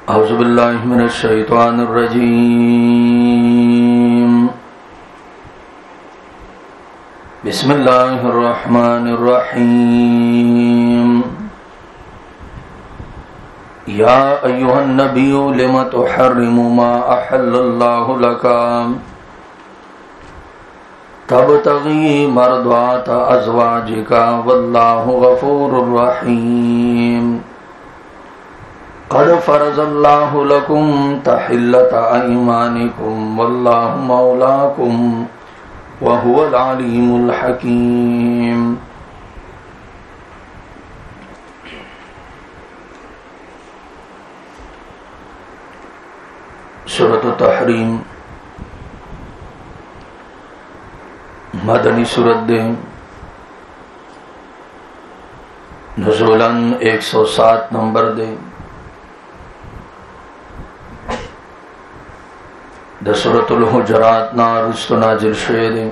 औज़ु बिल्लाहि मिनश शैतानिर रजीम। बिस्मिल्लाहिर रहमानिर रहीम। या अय्युहन नबिय्यु लिमा तुहर्रिमु मा अहल्लल्लाहु लका तबतगी मर्दात अज़वाजिका वल्लाहु गफूरुर रहीम। क़द फ़रज़ल्लाहु लकुम तहिल्लत अयमानिकुम वल्लाहु मौलाकुम व हुवल अलीमुल हकीम। सूरत तहरीम मदनी सूरत दे नुज़ूलन 107 नंबर दे सूरतुल हुजरात ना रुस्तु नाजिल शुए दे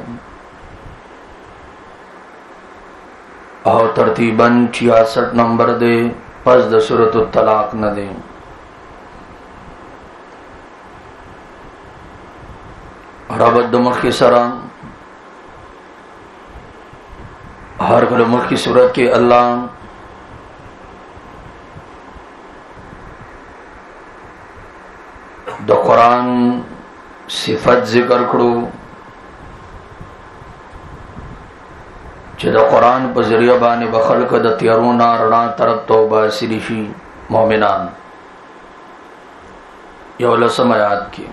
और तरतीबन 66 नंबर दे पस द सूरतुल तलाक न दे। रबद मुख्य सरा हर कल मुख्य सूरत के अल्लाह द कुरान सिफत जिक्र करो च द कुरान पर जरिया बाने बखल क द त्यारोना रणा तरफ तौबा सिरिफी मोमिनान यौल समयात की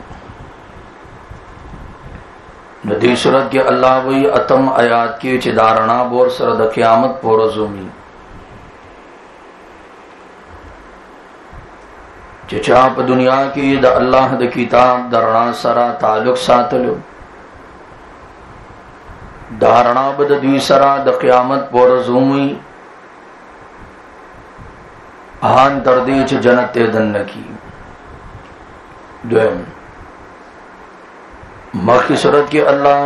नदी सूरत के अल्लाह वही अतम आयात की चिदारणा बोर सरद क़यामत पोरज़ुमी चाप दुनिया की द अल्लाह द किताब दरणा सरा ताल्लुक सातलो धारणा बद द्विसरा द क़यामत पोरज़ुमी आन दर्दे च जनते दन्न की द्वयम मक्की सूरत के अल्लाह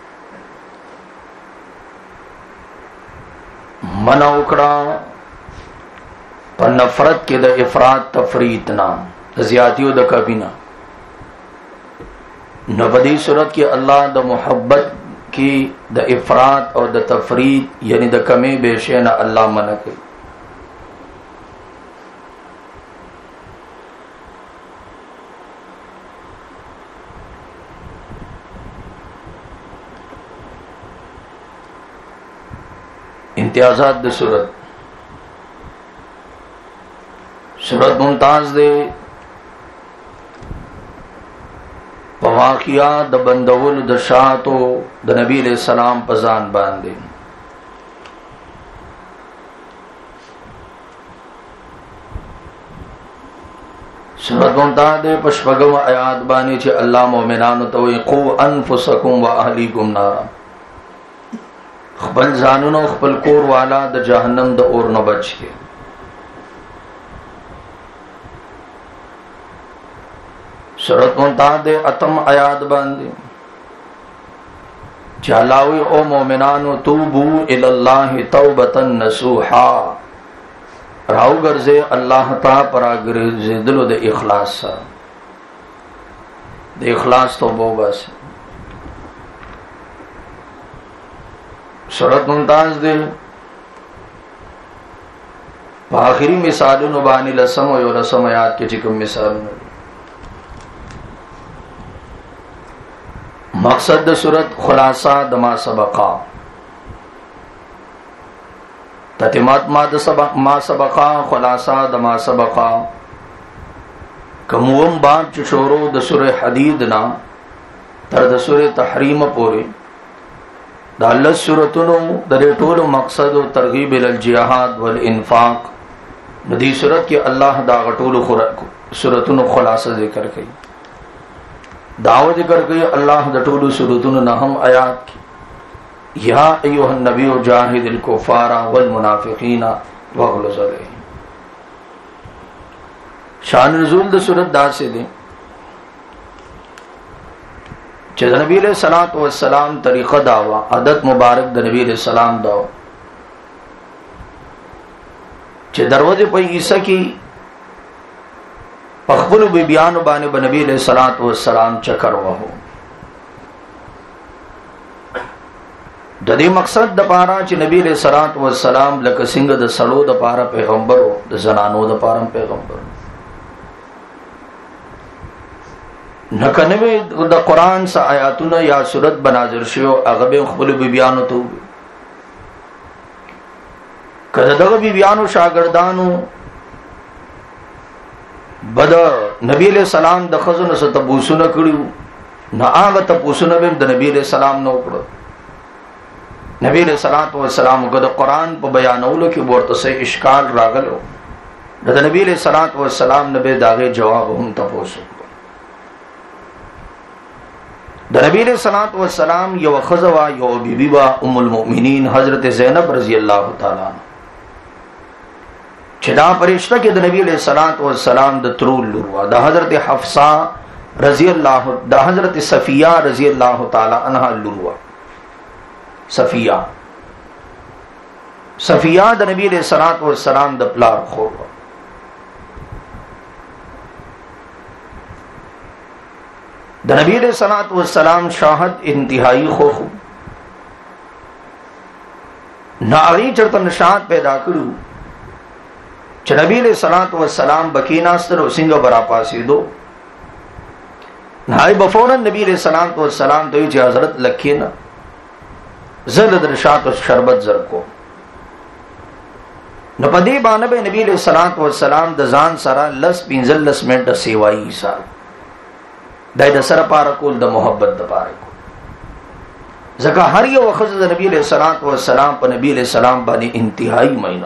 मना उकड़ा पर नफरत के द इफरात तफरीत ना ज़ियादतियों द कबीना नबदी सूरत के अल्लाह द मोहब्बत की द इफरात और द तफरीत यानी द कमे बेशे न अल्लाह मना के इम्तियाज़ात द सूरत मुमताज दे पवाकिया द बंदवुल द शातो द नबी अलैहि सलाम पजान बांधे सूरत मुमताज दे पशपगम आयात बानी चे अल्लाह मोमिनान तो क़ू अनफुसकुम व अहलीकुम नारा खबल जानुनो खबल कोर वाला द जहन्नम द और न बच के सूरत मुमताज़ अतम आयात बांधे चालावी ओ मोमिनानो तूबू इलल्लाहि तौबतन नसूहा राव गर्जे अल्लाह ता परा गर्जे दिलो दे इखलास सा दे इखलास तो बोबा से सूरत मुमताज़ दे आखिरी मिसालों नुबानी लसम और रसम आयात के चिकम मिसालों मकसद सूरत खुलासा दमा सबका ततिमात मा सबका खुलासा दमा सबका कमुम बाब चुशोरो दसुर हदीद ना तर दसुर तहरीम पोरे दाल सूरतुनो दरे टोल मकसद और तरगीब इलल जिहाद वल इन्फाक नदी सूरत के अल्लाह दागटोल सूरतुनो खुलासा जिक्र कई दावत कर गई अल्लाह दटोलू सूरतुन नहम आयात की या अय्युहन नबिय्यु जाहिदिल कुफ़ारा वल मुनाफिकीना वग़्लुज़ अलैहिम। शान नुज़ूल द सूरत दा से दे च नबी अलैहिस्सलातु वस्सलाम तरीक़ा दावा आदत मुबारक द नबी अलैहिस्सलाम दाव च दरवाजे पर ईसा की پخپل بیان باندې نبی علیہ الصلوۃ والسلام چکر وهو. د دې مقصد د پاره چې نبی علیہ الصلوۃ والسلام لکه څنګه د سړو د پاره پیغمبر او د زنانو د پاره پیغمبر نکنه د قران س آیاتونه یا سورت بنازل شو هغه به خپل بیانو ته کله دغه بیانو شاګردانو بد نبی علیہ السلام د خزونه ست تبوسونه کړیو نه هغه تبوسونه به د نبی علیہ السلام نو کړو. نبی علیہ الصلوۃ والسلام کو د قران په بیانولو کې ورته سه اشکال راغلو د نبی علیہ الصلوۃ والسلام نبی داغه جواب هم تاسو د نبی علیہ الصلوۃ والسلام یو خزوا یو بیبی با ام المؤمنین حضرت زینب رضی اللہ تعالی چې دا پرشتہ کې د نبی علیہ الصلوۃ والسلام د ترول لوروا د حضرت حفصہ رضی اللہ د حضرت صفیہ رضی اللہ تعالی عنہا لوروا. صفیہ د نبی علیہ الصلوۃ والسلام د پلار خور د نبی علیہ الصلوۃ والسلام شاهد انتہائی خو ناری چرته نشاط پیدا کړو چې نبی علیہ الصلوۃ والسلام بکیناستر او څنګه برا پاسې دو نای بفورن نبی علیہ الصلوۃ والسلام دوی چې حضرت لکینا زلد رشات و شربت زرکو نو پدی باندې نبی علیہ الصلوۃ والسلام د ځان سره لس 15 منټه سیوای حساب دای د سره پاره کول د محبت د پاره کول ځکه هر یو وخت د نبی علیہ الصلوۃ والسلام په نبی علیہ السلام باندې انتهایی مینه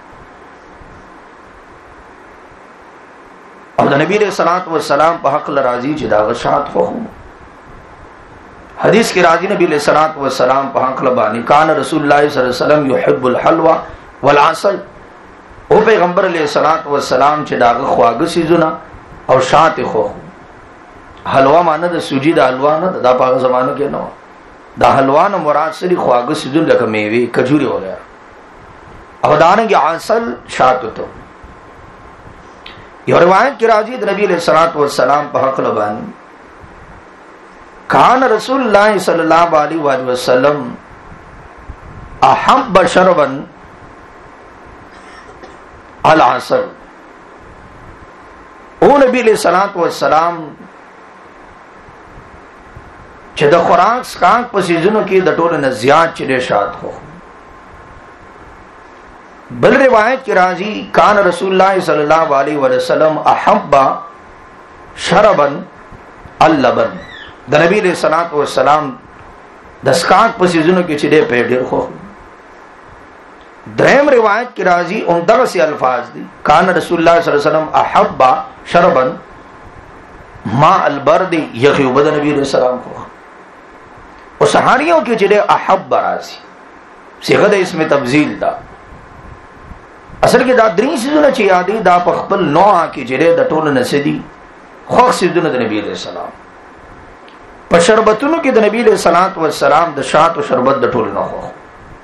او د نبی علیہ الصلوۃ والسلام په حق راضی چې دا غشات خو حدیث کی راضی نبی علیہ الصلوۃ والسلام په حق لبانی کان رسول الله صلی الله علیه وسلم يحب الحلوى والعسل او پیغمبر علیہ الصلوۃ والسلام چې داغه خواږه سيزونه او شات خو حلوا معنی د سوجي د حلوا نه د پاغه زمانه کې نو د حلوا نه مراد سری خواږه سيزونه لکه میوه کجوري وغیرہ او دانګي عسل شات ته. یو روایت کی راضی نبی علیہ الصلوۃ والسلام په حق لبانی کان رسول اللہ صلی اللہ علیہ وآلہ وسلم احب شربا العسل او نبی علیہ الصلوۃ والسلام چې د خوراک سکاک په سيزونو کې د ټولو نه زیات چې شاد خو. بل روایت کی راضی کان رسول اللہ صلی اللہ علیہ وسلم احب شربا اللبن د نبی علیہ الصلوۃ والسلام د سکاک په سيزونو کې چې دې په ډېر خو. دریم روایت کی راضی عمدہ سے الفاظ دي کان رسول الله صلی الله علیه وسلم احب شربا ما البرد یخیو بد نبی علیہ السلام کو او صحاریوں کې چې دې احب راضی صيغه د اسم تبذیل دا اصل کې دا درې سيزونه چې یادې دا په خپل نوع کې چې د ټولو نسدي خو سيزونه د نبی علیہ السلام په شربتونو کې د نبی علیہ الصلوۃ والسلام د شات او شربت د ټولو نه خو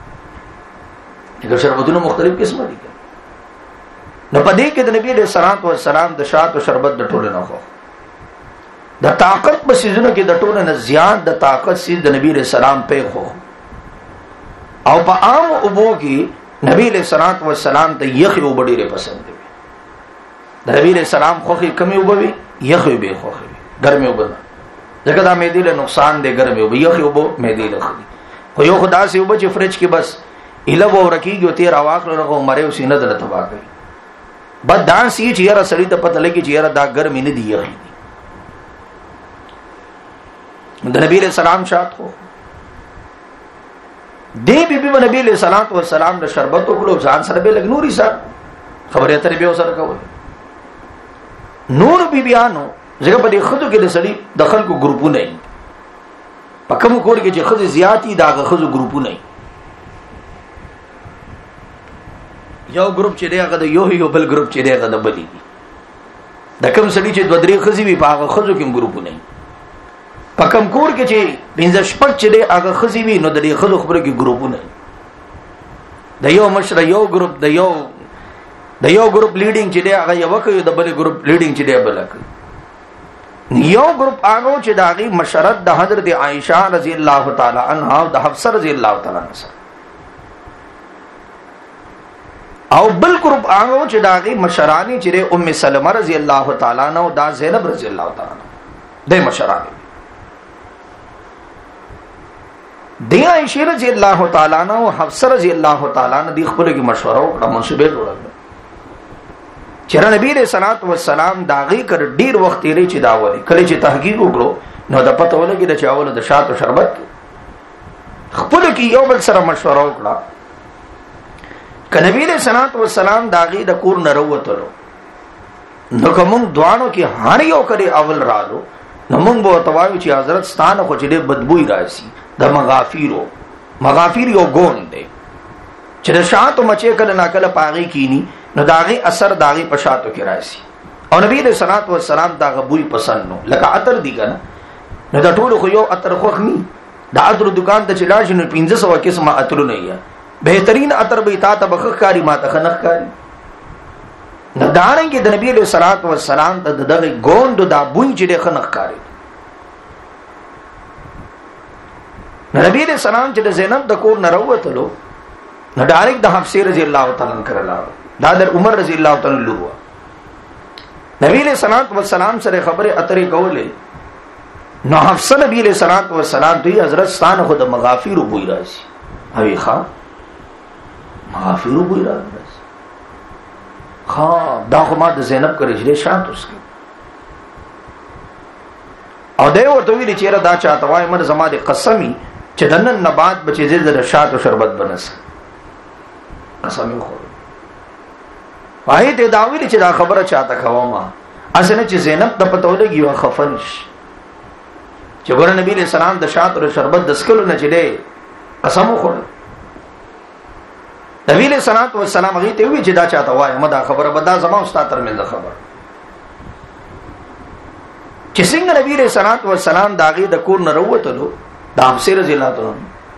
دغه شربتونو مختلف قسمه دي نو په دې کې د نبی علیہ الصلوۃ والسلام د شات او شربت د ټولو نه خو د طاقت په سيزونو کې د ټولو نه زیات د طاقت سيز د نبی علیہ السلام په خو او په عام ابو کې نبی علیہ الصلوۃ والسلام ته یخ او ډېره پسند دي د نبی علیہ السلام خوخي کمی وبوي یخ به خوخي ګرمي وبنه ځکه دا مې دې له نقصان دی ګرمي وبوي یخ وبو مې دې له خو یو خدا سي وبو چې فرج کې بس اله و رکیږي تیر اواخ له مریو سینه دل تبا کوي بد دان سی چې یاره سړی ته پته لګي چې یاره دا ګرمي نه دی یخ د نبی علیہ السلام شات خو دی بی بی نبی علیہ الصلوۃ والسلام د شربت وکړو ځان سره به لګ نوري سره خبره اترې به سره کول نور بی بیانو زګه په دې خزو کې د سړي د خلکو ګروپونه نه پکم کور کې چې خزي زیاتی دا خزو ګروپونه نه یو ګروپ چې دی هغه د یو بل ګروپ چې دی هغه د بلی د کوم سړي چې دوه درې خزي وي په هغه خزو کې ګروپونه نه پکم کور کې چې پنځه شپږ چې دی هغه خزي وي نو د دې خزو خبره کې ګروپونه د یو مشر یو ګروپ د یو د یو ګروپ لیډینګ چې دی هغه یو کوي د بل ګروپ لیډینګ چې دی بل کوي. یو ګروپ هغه چې د هغه مشرت د حضرت عائشہ رضی الله تعالی عنها او د حفصه رضی الله تعالی عنها، او بل ګروپ هغه چې د هغه مشرانی چې ام سلمہ رضی الله تعالی عنها او د زینب رضی الله تعالی عنها د مشرانی دی عائشہ رضی الله تعالی عنها او حفصه رضی الله تعالی عنها د خپل کې مشوره وکړه، منصوبه جوړه چیرې نبی علیہ الصلوۃ والسلام داغي کړ ډیر وخت یې چې داوري کله چې تحقیق وکړو نو د پته ولګي د چاول د شات او شربت خپل کې یو بل سره مشوره وکړه. ک نبی علیہ الصلوۃ والسلام داغي د کور نه وروتلو نو کوم دوانو کې هر یو کړي اول رالو نو موږ به توایو چې حضرت ستانه خو چې بدبوئی راځي د مغافیر یو ګون دی چې د شات مچې کله ناکله پاغي کینی نو داغي اثر داغي پشاتو کې راځي، او نبی دې صلوات و سلام دا غبوي پسند نو لکه عطر دی کنه نو دا ټول خو یو عطر خوخ ني دا عطر دکان ته چلاړ شنو 1500 قسمه عطر نه یا بهترین عطر به تا ته بخخ کاری ما ته خنخ کاری نه دانګ د نبی دې صلوات و سلام ته دغه ګوند دا بوئی چې خنخ کاری. نبی دې سلام چې زینب د کور نه وروتلو نو ډایرک د حفصه رضی الله تعالی عنها کړلا دا در عمر رضی الله تعالی عنہ نبی علیہ الصلوۃ والسلام سره خبره اترې کولې نو حفصه نبی علیہ الصلوۃ والسلام دوی حضرت ستانه خود مغافیر بوئی راځي اوی ښا مغافیر بوئی راځي ښا دا خو ما د زینب کرے چې شانت اوسه او دی ورته ویل چې را دا چاته وای مر زما د قسمی چې دنن نبات بچې زړه شات او شربت بنس قسم خو وای ته دا ویل چې دا خبره چاته کوما اسنه چې زینب د پته ولګي وا خفنش چې ګور نبی له سلام د شات او شربت د سکلو نه چي قسم خو نبی له سلام او سلام هغه ته وی چې دا چاته وای مدا خبره بدا زما استاد تر منځ خبر چې څنګه نبی له سلام او سلام داغي د کور نه وروتلو د حفصه رضی الله تعالی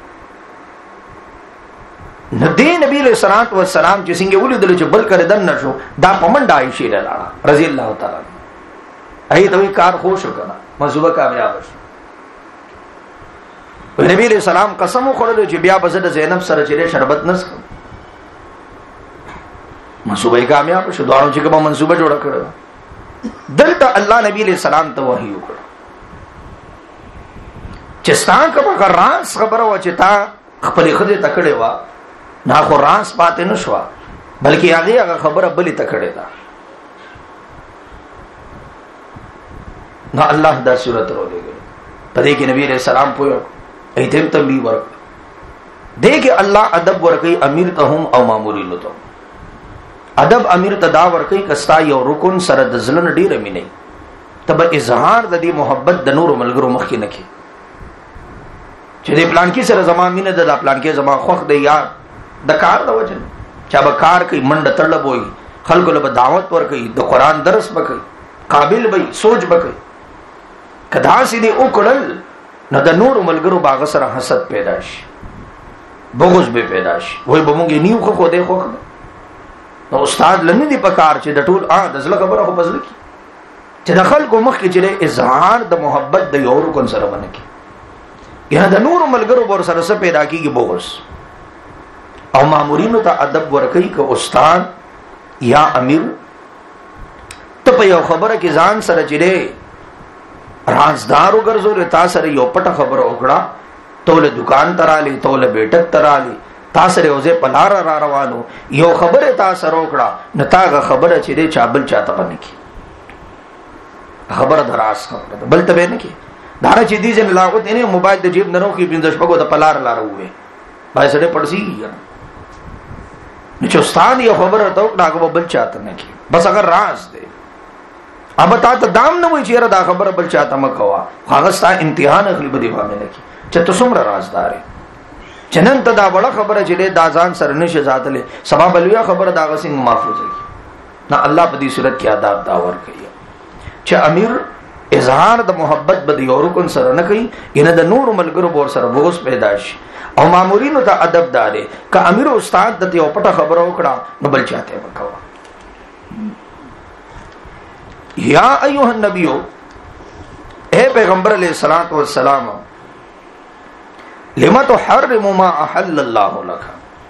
ندی نبی علیہ الصلوۃ والسلام چې څنګه ولیدل چې بل کړه دن نشو دا پمنډ عائشہ لاله رضی الله تعالی ای ته کار خوش وکړه مزوبه کامیاب شو. نبی علیہ السلام قسم خوړل چې بیا بزد زینب سره چې شربت نس مزوبه کامیاب شو. دوانو چې کوم منصوبه جوړ کړو دلته الله نبی علیہ السلام ته وحی وکړه چې ستان کوم راز خبره و چې تا خپل خدای تکړه وا نا خو راس پاتې نشوا بلکې هغه خبره بلی تکړه ده نو الله دا صورت ورولېږي پدې کې نبی رسول الله پوهه ایتم تنبیه ورک دې کې الله ادب ورکي امیر ته هم او مامورین ته ادب امیر ته دا ورکي کستا یو رکن سره د ځلن ډیره مینه تب اظهار د دې محبت د نور ملګرو مخ کې نکي چې دې پلان کې سره زما مینه د پلان کې زما خوخ دی یا د کار د وجه چا به کار کوي منډه تړل وي خلکو له دعوت ور کوي د قران درس وکړي قابل وي سوچ وکړي کدا سي دې وکړل نو د نور ملګرو باغ سره حسد پیدا شي بغض به پیدا شي وای به مونږ نیو خو دې خوخ نو استاد لنی دی پکار چې د ټول د ځل خبره خو بزل کی چې د خلکو مخ کې چې اظهار د محبت د یو رکن سره باندې یا د نور ملګرو ور سره څه پیدا کیږي بغض او مامورینو ته ادب ورکړي ک استاد یا امیر ته په یو خبره کې ځان سره چره رازدار وګرځول تا سره یو پټه خبره وکړه توله دکان ترالی توله بیٹک ترالی تا سره اوځه پلار را روانو یو خبره تا سره وکړه نتاغه خبره چره چابل چاته پنه کی خبره دراس خبره بل ته نه کی دارا چې دي جن لاغت نه موبایل د جیب نه نو کې بندش پګو د پلار لاره وې پای سره پړسي نو چې استاد یو خبره ته وکړه بل چاته نه کی بس اگر راز دی اب تا ته دام نه وای چیرې دا خبره بل چاته مکوا هغه ستا امتحان اخلي بده باندې نه کی چې ته څومره رازدار چنن ته دا وړه خبره چې دا ځان سره نشه ذاتله سبب الویا خبره دا غسین محفوظ کی نه الله په دې صورت کې آداب دا ور کوي چې امیر اظهار د محبت بد یو رکن سره نه کوي ینه د نور ملګرو بور سره بغض پیدا شي او مامورینو ته ادب داري ک امیر استاد د یو پټه خبره وکړه نو بل چاته وکړه یا ایها النبیو، اے پیغمبر علیہ الصلوۃ والسلام، لما تحرم ما احل الله لك،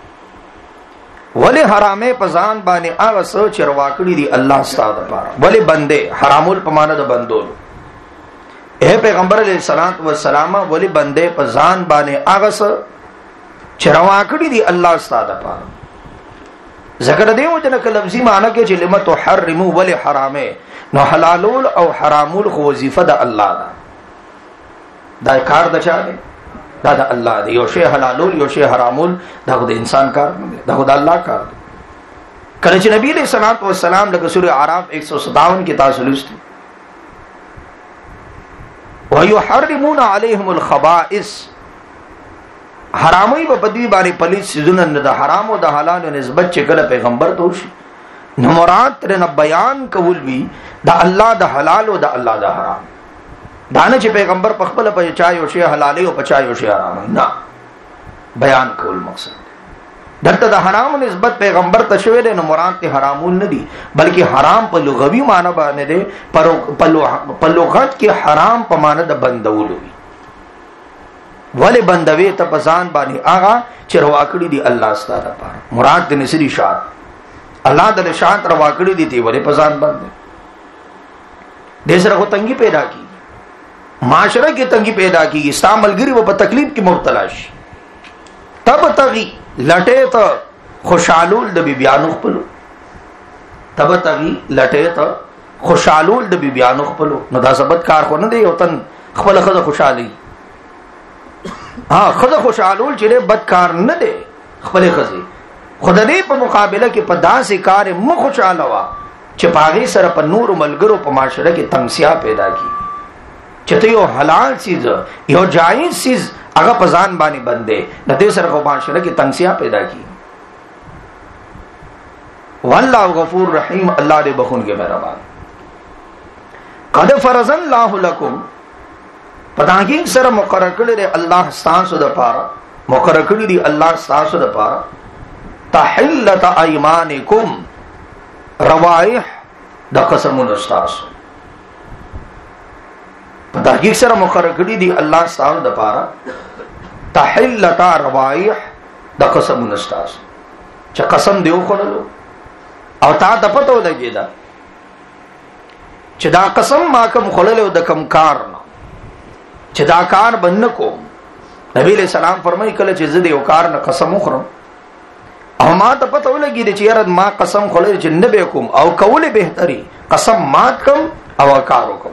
ولی حرامه پزان باندې هغه څه چې روا کړی دی الله ستاسو لپاره. ولی بندے حرامول په معنا د بندول. اے پیغمبر علیہ الصلوۃ والسلام، ولی بندے پزان باندې هغه څه چې روا کړی دی الله ستاسو لپاره. ذکر دیو جن لفظی معنی کې چې لما تحرم ولی حرامه، نو حلالول او حرامول خو وظیفه د الله ده. دا کار د چا دی؟ دا د الله دی. یو شی حلالول یو شی حرامول دا د انسان کار نه دی، دا د الله کار دی. کله چې نبی علیہ الصلوۃ والسلام د سورۃ اعراف 157 کې تاسو لوستئ، وَيُحَرِّمُونَ عَلَيْهِمُ الْخَبَائِثَ، حرامي په بدوی باندې پلیت سيزونه نه د حرام او د حلال نسبت چې کله پیغمبر ته وشي، نو مراد ترنه بیان کول وی د الله د حلال او د الله د حرام. دانه چې پیغمبر په خپل په چا یو شی حلال او په چا یو شی حرام نه بیان کول مقصد. دلته د حرام نسبت پیغمبر ته شوی دی، نو مراد ته حرامون نه دي، بلکې حرام په لغوي معنی باندې دی. په لغت کې حرام په معنی د بندولو وي. ولی بندوي ته پسان باندې آغا چې روا کړی دی الله ستاسو لپاره. مراد د نسری شات الله د شات روا کړی دی تی ولی پسان باندې دې سره کو تنګي پیدا کی، معاشره کې تنګي پیدا کی، استعمالګری و په تکلیف کې مبتلا شي. تب تغي لټه ته خوشالول د بیانو خپلو، تب تغي لټه ته خوشالول د بیانو خپلو. نو دا ثبت کار خو نه دی، یو تن خپل خزه خوشالي، ها خزه خوشالول چې بد کار نه دی. خپل خزه خدای په مقابله کې په داسې کار مخ خوشاله وا چې پاغي سره په نور ملګرو په معاشره کې تمسیا پیدا کی، چې ته یو حلال چیز یو جایز چیز هغه په ځان باندې بندې نه دې سره په معاشره کې تمسیا پیدا کی. والله غفور رحیم، الله دې بخون کې مهربان. قد فرض الله لكم، پتاګین سره مقرر کړی دی الله ستاسو د پاره، مقرر کړی دی الله ستاسو د پاره تحلت ایمانکم، روایح د قسمونو ستاسو. پتاګین سره مقرر کړی دی الله ستاسو د پاره تحلت روایح د قسمونو ستاسو، چې قسم دیو خورلو او تا د پته ولګی دا چې دا قسم ما کوم خللو د کم کار نه چې دا کار بند کو. نبی علیہ السلام فرمایي کله چې زه د یو کار نه قسم وخورم او ما ته پته ولګی چې یاره ما قسم خلل چې نه به کوم او کوله بهتري قسم مات کوم او کار وکم،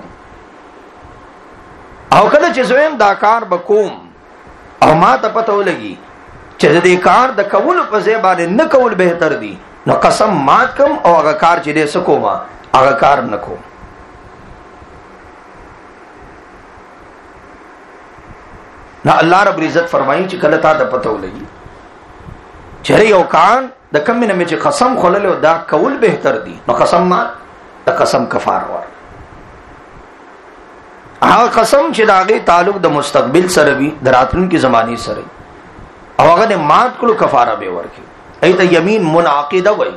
او کله چې زویم دا کار بکوم او ما ته پته ولګی چې دې کار د کول په ځای باندې نه کول بهتر دی، نو قسم مات کوم او هغه کار چې دې سکوما هغه کار نه کوم. نو الله رب عزت فرمایي چې کله تا ته پته ولګي چې یو کار د کم نه چې قسم خلل او دا کول بهتر دی، نو قسم مات د قسم کفاره ور. هغه قسم چې داغه تعلق د مستقبل سره وي، د راتلونکي زماني سره، او هغه د مات کولو کفاره به ورکي. ایته یمین منعقده وای،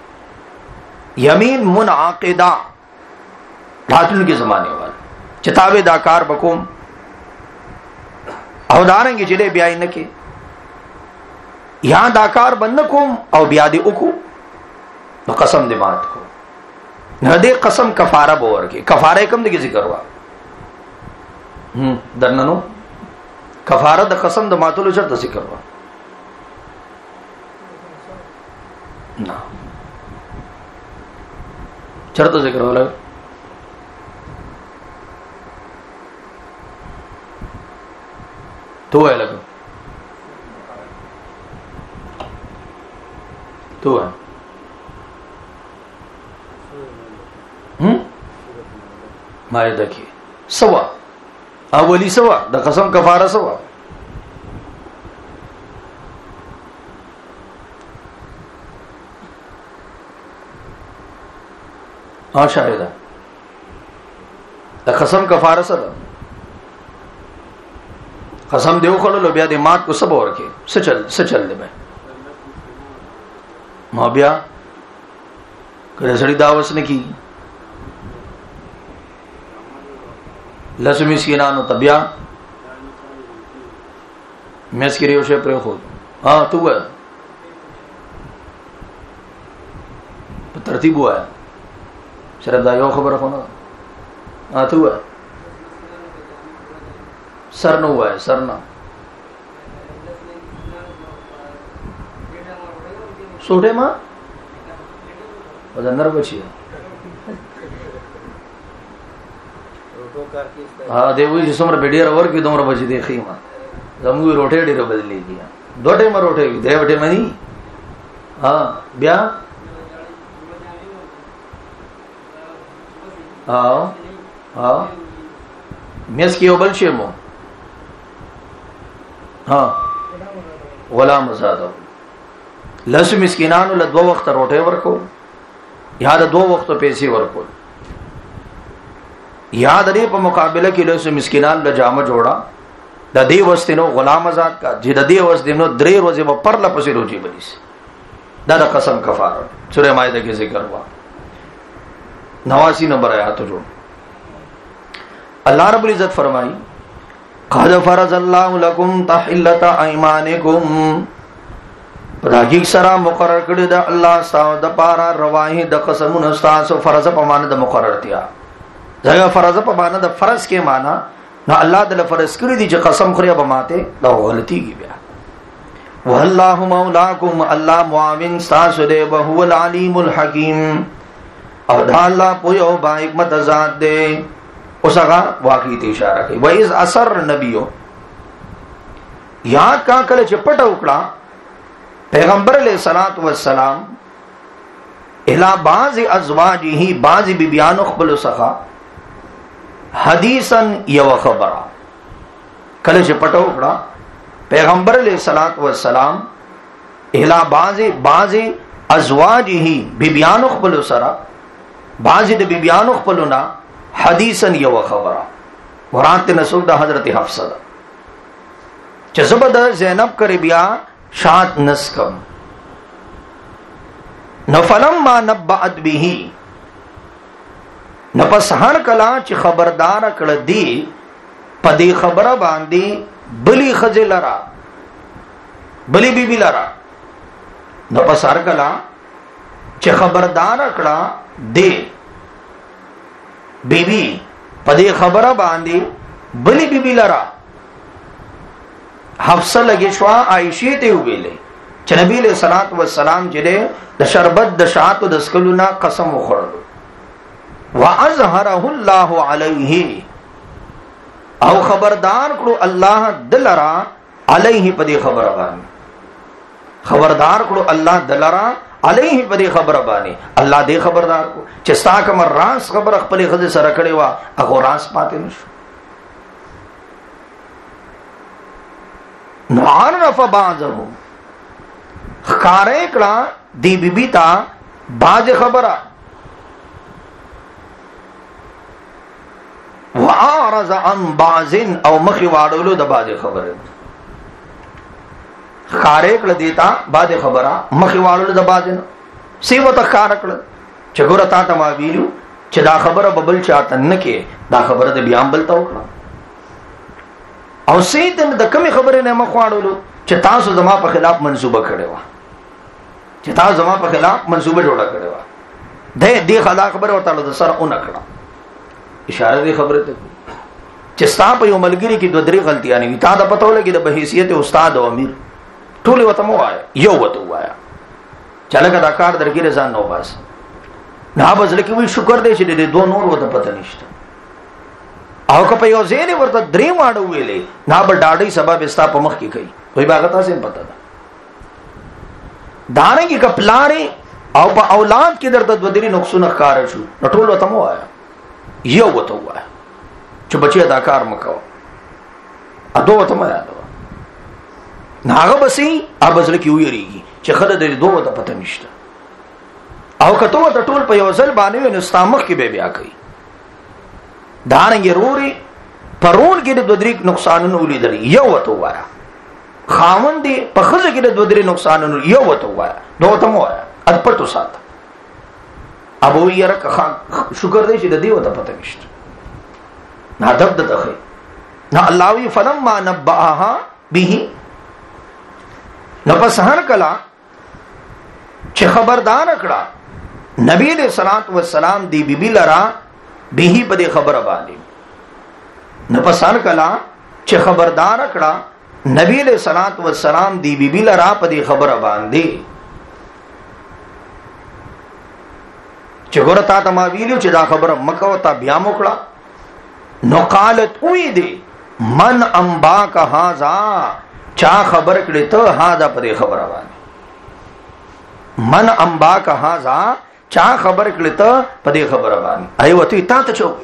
یمین منعقده راتلونکي زمانه وال چې تابع دا کار بکوم او دارنګ چې دې بیا نه کې یا دا کار بند کوم او بیا دې وکړو، نو قسم دې مات کو. نه دې قسم کفاره به ورکي. کفاره کوم دې ذکر وا درننو کفاره د قسم د ماتولو شرط ذکر وا نه شرط ذکر ولا تو ہے لگا تو ہے مائدہ کی سوا اولی سوا د قسم کفاره سوا. شاهده د قسم کفاره سره قسم دیو خللو بیا د مات کو سب ورکه سچل دی به ما بیا کله سړی دا وسنه کی لس مسکینانو تبیا مېس کې یو شی پرې خو تو وای په ترتیب وای شرط دا یو خبره خو نه تو وای سر نو وای سر نه سوټه ما وزنر بچي دیوی چې څومره به ډیر ورکې دومره بچي دی خیمه زموږ روټه ډیره بدلېږي دوټه ما روټه دی وټه مني بیا میس کې یو بل شی مو غلام آزادو لس مسکینانو له 2 وخت روټه ورکو یا د 2 وخت پیسې ورکو یاد لري په مقابله کې له مسکینان له جامه جوړا د دې وستینو غلام آزاد کا چې د دې وستینو 3 ورځې په پرله پسې روزي بنيس دا د قسم کفاره سورہ مائده کې ذکر ہوا 89 نمبر آیات جو الله رب العزت فرمائی قد فرض الله لكم تحلة ايمانكم پداجی سره مقرر کړی د الله ستاسو د پاره رواهی د قسمونو ستاسو فرض په معنی د مقررتیا ځکه فرض په معنی د فرض کې معنی نو الله د فرض کړی دي چې قسم خوري به ماته دا غلطي کی بیا والله مولاکم الله معاون ستاسو دی او هو العلیم الحکیم او دا الله په یو با حکمت ذات دی اوسغه واقعي ته اشاره کوي وایز اثر نبیو یاد کا کله چې پټ وکړه پیغمبر علیہ الصلوۃ والسلام الی بعض ازواجه بعض بیبیانو خپل سخا حدیثا یو خبره کله چې پټو کړه پیغمبر علیہ الصلوۃ والسلام الی بعض ازواجه بیبیانو خپل سره بعض د بیبیانو خپلنا حدیثا یو خبره ورانت نسل د حضرت حفصه چې زبد زینب کرے بیا شاد نسکم نفلما نبعت به نپس هر کلا چې خبردار کړه دی په دې خبره باندې بلی خجلرا بلی بیبی لرا نپس هر کلا چې خبردار کړه دی بیبی په دې خبره باندې بلی بیبی لرا حفصه لګی شو عائشه ته ویلې چې نبی له صلوات و سلام چې د شربت د شات د سکلونا قسم وخورل واظهره الله علیه او خبردار کړو الله دلرا علیه په دې خبره باندې خبردار کړو الله دلرا علیه په دې خبره باندې الله دې خبردار کو چې ستا کوم راز خبره خپل خزه سره کړي وا هغه راز پاتې نشو نعرف بعضه خکارے کړه دی بیبی تا باز خبره وعارض عن بعض او مخی واړولو د باز خبره خکارے کړه دیتا باز خبره مخی واړولو د باز نه سیو ته خکار کړه چې ګور تا ته ما ویلو چې دا خبره ببل چاته نه کې دا خبره د بیان بلتا وکړه او سیدن د کمی خبرې نه مخواړلو چې تاسو زما په خلاف منسوبه کړې و چې تاسو زما په خلاف منسوبه جوړه کړې و دې خلا خبره ورته د سره اون کړه اشاره دې خبره ته چې ستا په یو ملګری کې دوه درې غلطیاں نه تا د پته ولګي د بحیثیت استاد او امیر ټول وته مو وای یو وته وایا چلګه دا کار درګی رضان نو بس نه بزل کې وی شکر دې چې دې دوه نور وته پته نشته او که په یو ځای ورته درې واړو ویلې نه بل ډاډي سبب استا په مخ کې کوي وای باغتا سم پته ده دانه کې کپلارې او په اولاد کې درته د ودري نقصونه ښکار شو ټول وته مو آیا یو وته وایا چې بچي ادا کار مکو اته وته ما یاد ناغه بسې ابزل کې ویریږي چې خله د دوه وته پته نشته او کته وته ټول په یو ځل باندې نو استامخ کې به بیا کوي دانګي روري پرون کې د دوه نقصانونه ولیدل یو وته وایا خاوند دی په خزه کې د دوه نقصانونه یو وته وایا دوه ته مو وایا اد پټو سات ابو یره شکر دې چې د دې وته پته نشته نه ادب د دغه نه الله وی فلما نبأها به نو پس هر کلا چې خبردار کړه نبی علیہ الصلوۃ والسلام دی بیبی لرا به په دې خبره باندې نو پس هر کلا چې خبردار کړه نبی علیہ الصلوۃ والسلام دی بیبی لرا په دې خبره باندې چې ګوره تا ته ما ویلو چې دا خبره مکه او تا بیا موکړه نو قالت اوی دی من انباک هذا چا خبر کړي ته هاذا په خبره باندې من انباک هذا چا خبر کړي ته په خبره باندې ایو ته تا ته چو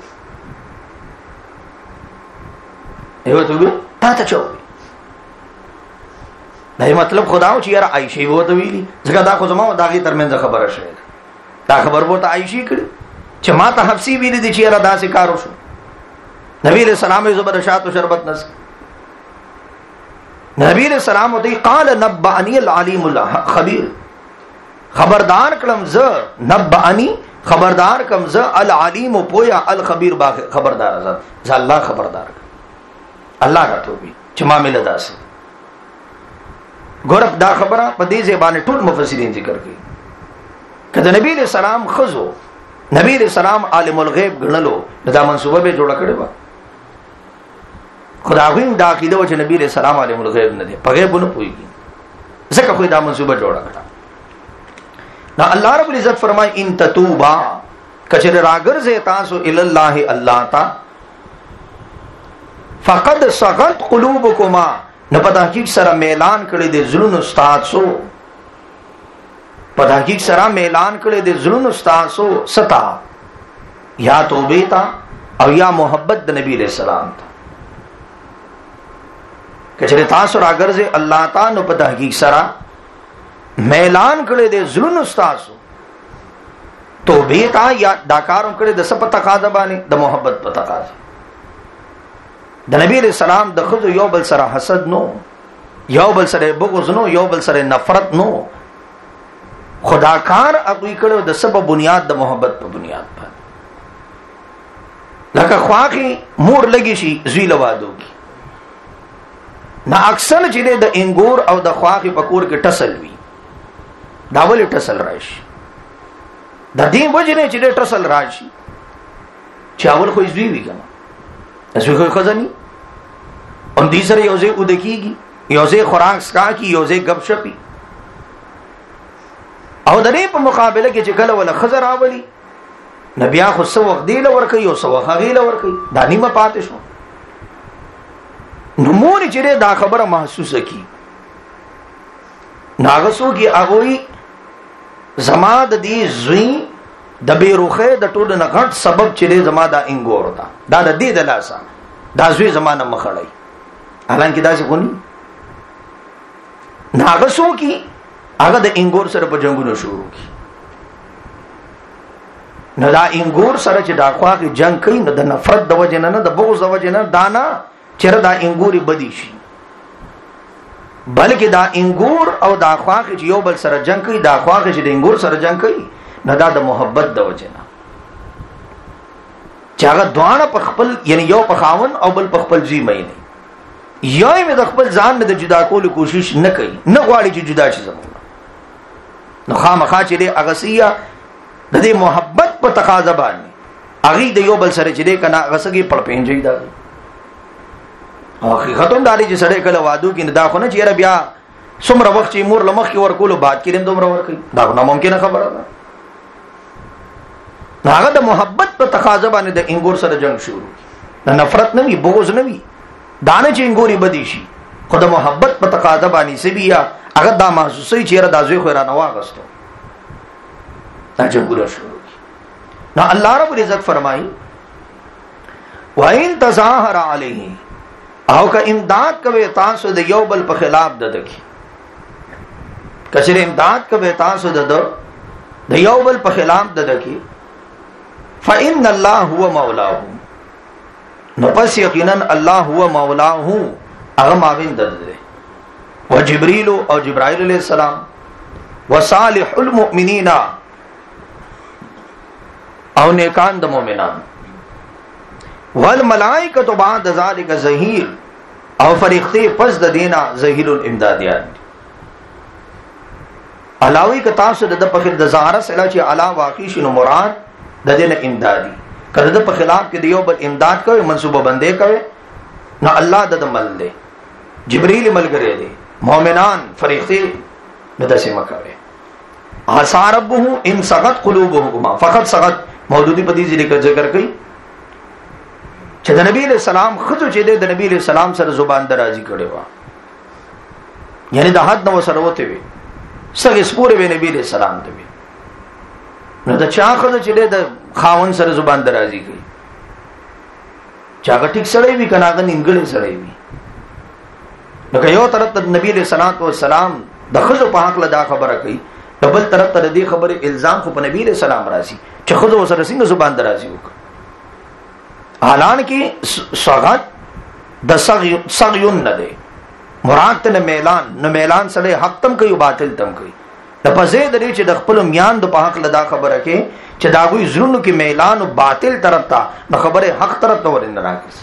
ایو ته تا ته چو دا مطلب خداو چې یاره عائشہ وو ته ویلي ځکه دا خو زمو داغي ترمنځ خبره شوه دا خبر وته عائشہ کړي چې ما ته حفصی ویلي دي چې یاره دا سکار وشو نبی علیہ السلام زبر شات و شربت نس نبی علیہ السلام ته قال نبأنی العلیم الخبیر خبردار کلم ز نبأنی خبردار کم ز العلیم پویا الخبیر خبردار ز الله خبردار الله راته وی چې ما مل داس ګور دا خبره په دې زبانه ټول مفسرین ذکر کوي کله نبی علیہ السلام خزو نبی علیہ السلام عالم الغیب غنلو دا منسوبه به جوړ کړي با خدا غوین دا عقیده و چې نبی علیہ السلام عالم الغیب نه دی په غیب نه پويږي ځکه خو دا منسوبه جوړ کړه نو الله رب العزت فرمای ان تتوبا کچره راګرځه تاسو ال الله الله تا فقد صغت قلوبكما نه په تحقیق سره اعلان کړی د زړونو استاد سو په تحقیق سره اعلان کړی د زړونو استاد سو ستا یا توبه تا او یا محبت د نبی علیہ السلام تا کچره تاسو راګرځه الله تا نو په تحقیق سره اعلان کړی د زړونو استاد سو توبه تا یا داکارم کړی د سپ تقاضا باندې د محبت په تقاضا د نبی علیہ السلام د خود یو بل سره حسد نو یو بل سره بغض نو یو بل سره نفرت نو خدا کار اقوی کړو د سبب بنیاد د محبت په بنیاد باندې لکه خواخي مور لګی شي زوی لوادو کی نا اکثر چې د انګور او د خواخي پکور کې ټسل وی دا ولې ټسل راشي د دې وجنه چې د ټسل راشي چې اول خو زوی وی کنه اسوی خو خزانی ان دې سره یو ځای ودکیږي یو ځای خوراک سکا کی یو ځای غب شپي او د دې په مقابله کې چې کله ولا خزر راولي نبي خو سو وخت دی لور کوي او سو وخت غیله ور کوي دا نیمه پاتې شو نو مور چې دا خبره محسوسه کی ناغسو کی اغوی زما د دې زوی د بیروخه د ټول نه غټ سبب چې زما دا انګور دا د دې د لاسه دا زوی زمانه مخړی حالانکه دا څه کونی ناغسو کی هغه د انګور سره په جنگونو شروع کی نو دا انګور سره چې دا خواږه جنگ کوي نو د نفرت د وجه نه د بغض د وجه نه دانا چیرې دا انګوري بدی شي بلکې دا انګور او دا خواږه چې یو بل سره جنگ کوي دا خواږه چې د انګور سره جنگ کوي نه دا د محبت د وجه نه چې هغه دوانه په خپل یعنی یو په خاون او بل په خپل ځای مې نه یو مې د خپل ځان نه د جدا کولو کوشش نه کوي نه غواړي چې جدا شي زموږ نو خامخا چې دې اغسیه د دې محبت په تقاضا باندې اغي د یو بل سره چې دې کنه اغسګي پړ پینځي دا حقیقتون داري چې سره کله وادو کې دا خو نه چې بیا څومره وخت چې مور لمخ کې ورکولو بعد کې هم دومره ورکړي دا نه ممکنه خبره ده هغه د محبت په تقاضا باندې د انګور سره جنگ شروع د نفرت نه وي بغض نه وي دانه چې انګوري بدی شي خو د محبت په تقاضا باندې سبیا هغه دا محسوسي چې را دازوي خو را نه واغستو دا جنگونه شروع نو الله رب العزت فرمایي وَإِن تَظَاهَرَ عَلَيْهِ او که امداد کوي تاسو د یو بل په خلاف ددکی کچره امداد کوي تاسو د یو بل په خلاف ددکی فإن الله هو مولاه نو پس یقینا الله هو مولاه هغه ماوین دده و جبريل او جبرائیل علیہ السلام و صالح المؤمنین او نیکان د مؤمنان. والملائکۃ بعد ذلک ظهیر، او فرښتې پس د دینا ظهیر الامدادیان. علاوه ک تاسو د په خیر د زهره سره چې علا واقع شنو مراد د دین امدادي، کله د په خلاف کې دیو بل امداد کوي منسوبه بندې کوي نو الله د مل دی، جبرئیل ملګری دی، مؤمنان فرښتې نو داسې مکوي. عسى ربه ان سقط قلوبهما، فقط سقط مودودی په دې ذکر کوي چې د نبی له سلام خذو چې د نبی له سلام سره زبان درازي کړي وا، یعنی د حد نو سره وته وي سګ سپورې وی نبی له سلام ته وي. نو دا چا خذو چې د خاون سره زبان درازي کوي، چاګه ټیک سره وي کناغه نیمګړې سره وي. نو که یو طرف ته نبی له سلام د خذو په حق له دا خبره کوي، بل طرف ته دې خبره الزام خو په نبی له سلام راځي چې خذو سره څنګه زبان درازي وکړي. حالان کې صغت د صغیون نه دی مراد ته میلان، نو میلان سره حق تم کوي باطل تم کوي. د پځې درې چې د خپل میان د په حق لدا خبره کې چې دا کوئی زړونو کې میلان او باطل طرف ته نو خبره حق طرف ته ورنه راکړي.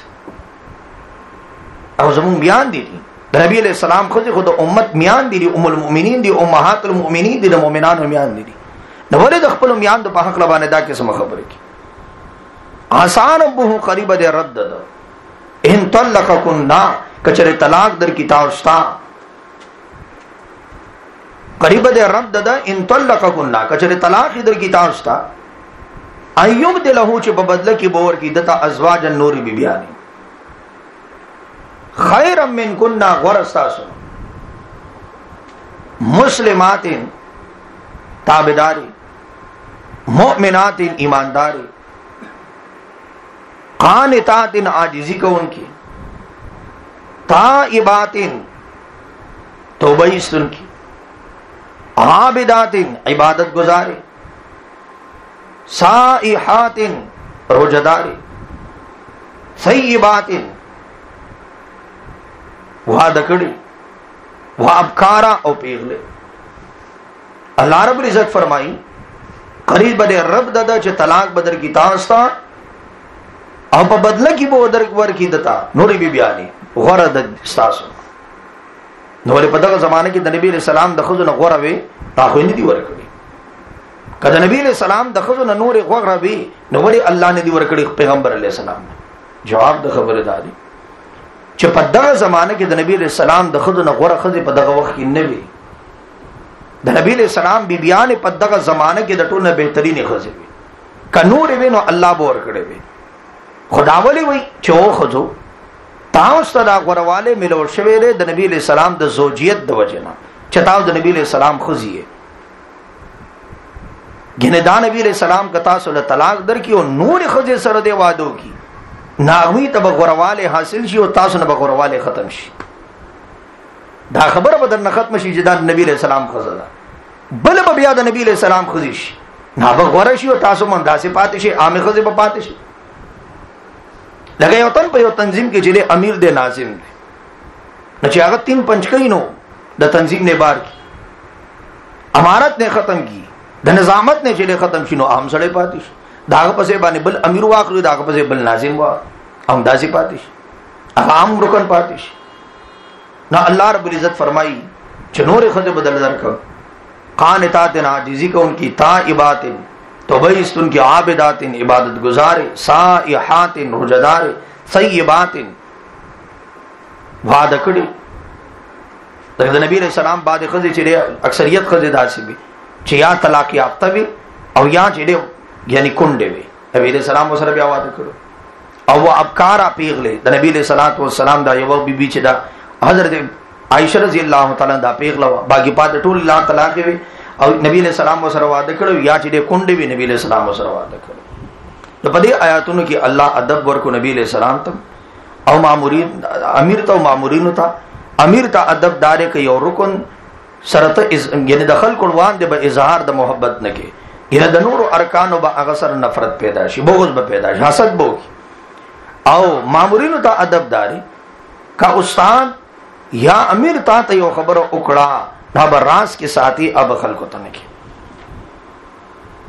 او زمون بیان دي د نبی علیہ السلام خو د امت میان دي، ام المؤمنین دي، امهات المؤمنین دي، د مؤمنانو میان دي. نو ولې د خپل میان د په حق لبانه دا قسم خبره کې آسان به قریب دے رد دا ان طلقکن کچره طلاق در کتاب شتا قریب دے رد دا ان طلقکن کچره طلاق در کتاب شتا ایوب دلہو چه ببدل کی بور کی دتا ازواج النور بی بیانی خیر من کننا غرستاسو مسلمات تابداری مؤمنات ایمانداری قانتات عاجزی کو ان کی تائبات توبہ استن کی عابدات عبادت گزارے سائحات روجدارے سیبات وعدکڑی وابکارا او پیغلے. اللہ رب العزت فرمائی قریب بدے رب دادا چه طلاق بدر کی تاستا او په بدله کې به در ورکی دتا نورې بی بیانی غوره د استاسو. نو ولې په دغه زمانه کې د نبی رسول الله د خزو نه غوره وي تاسو نه دی ورکړي. کله نبی رسول الله د خزو نه نورې غوره وي نو ولې الله نه دی ورکړي پیغمبر علیه السلام. جواب د خبره دادی چې په دغه زمانه کې د نبی رسول الله د خزو نه غوره خزه په دغه وخت کې نه وي. د نبی رسول الله بی بیان په دغه زمانه کې د ټولو نه بهترینه خزه وي. ک نور وینو الله به ورکړي وي. خداولی وی چو خذو تاسو ته دا غرواله ملو شویره د نبی علیہ السلام د زوجیت د وجنا چتاو د نبی علیہ السلام خزیه ګنه دا نبی علیہ السلام کتا سره طلاق در کی او نور خزه سره دی وادو کی ناوی ته غرواله حاصل شي او تاسو نه غرواله ختم شي. دا خبره بدر نه ختم شي چې دا نبی علیہ السلام خزه بل به بیا د نبی علیہ السلام خزیش نه به غره شي او تاسو مونږ داسې پاتې شي عام خزه په پاتې شي. لگا یو تن په یو تنظیم کې چې امیر دے ناظم دے نو چې هغه 3 پنځ کین نو د تنظیم نے بار کی امارت نے ختم کی د نظامت نے چې ختم شینو عام سړی پاتې شي داغه پسې باندې بل امیر واخلو داغه پسې بل ناظم وا هم داسې پاتې شي عام رکن پاتې شي. نو الله رب العزت فرمائی چې نور خدای بدل درک قانتات عاجزی کو ان کی تائبات توبہ استن کی عابدات عبادت گزارے سائحات رجدار سیبات وعدہ کڑی. د نبی علیہ السلام بعد خزی چڑے اکثریت خزی داسې وي چې یا طلاق یافتہ وي او یا چڑے یعنی کونډه وي. نبی علیہ السلام سره بیا وعده کړو او ابکارا پیغله د نبی علیہ الصلوۃ والسلام دا یو بیبي چې دا حضرت عائشہ رضی اللہ تعالی دا پیغله باقی پات ټول لا طلاق وي او نبی علیہ السلام سره وعده کړو یا چې کونډه وي نبی علیہ السلام سره وعده کړو. نو په دې آیاتونو کې الله ادب ورکو نبی علیہ السلام ته او مامورین امیر ته مامورین ته امیر ته ادب دار کې یو رکن شرط یعنی دخل قربان دې به اظهار د محبت نه کې یعنی د نور ارکان او هغه سره نفرت پیدا شي بغض به پیدا شي حسد بو او مامورین ته ادب داري کا استاد یا امیر ته یو خبر وکړه دا راز کے ساتھی اب خلق تو نہیں